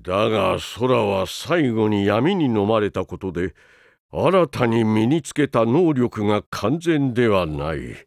だが空は最後に闇に飲まれたことで、新たに身につけた能力が完全ではない。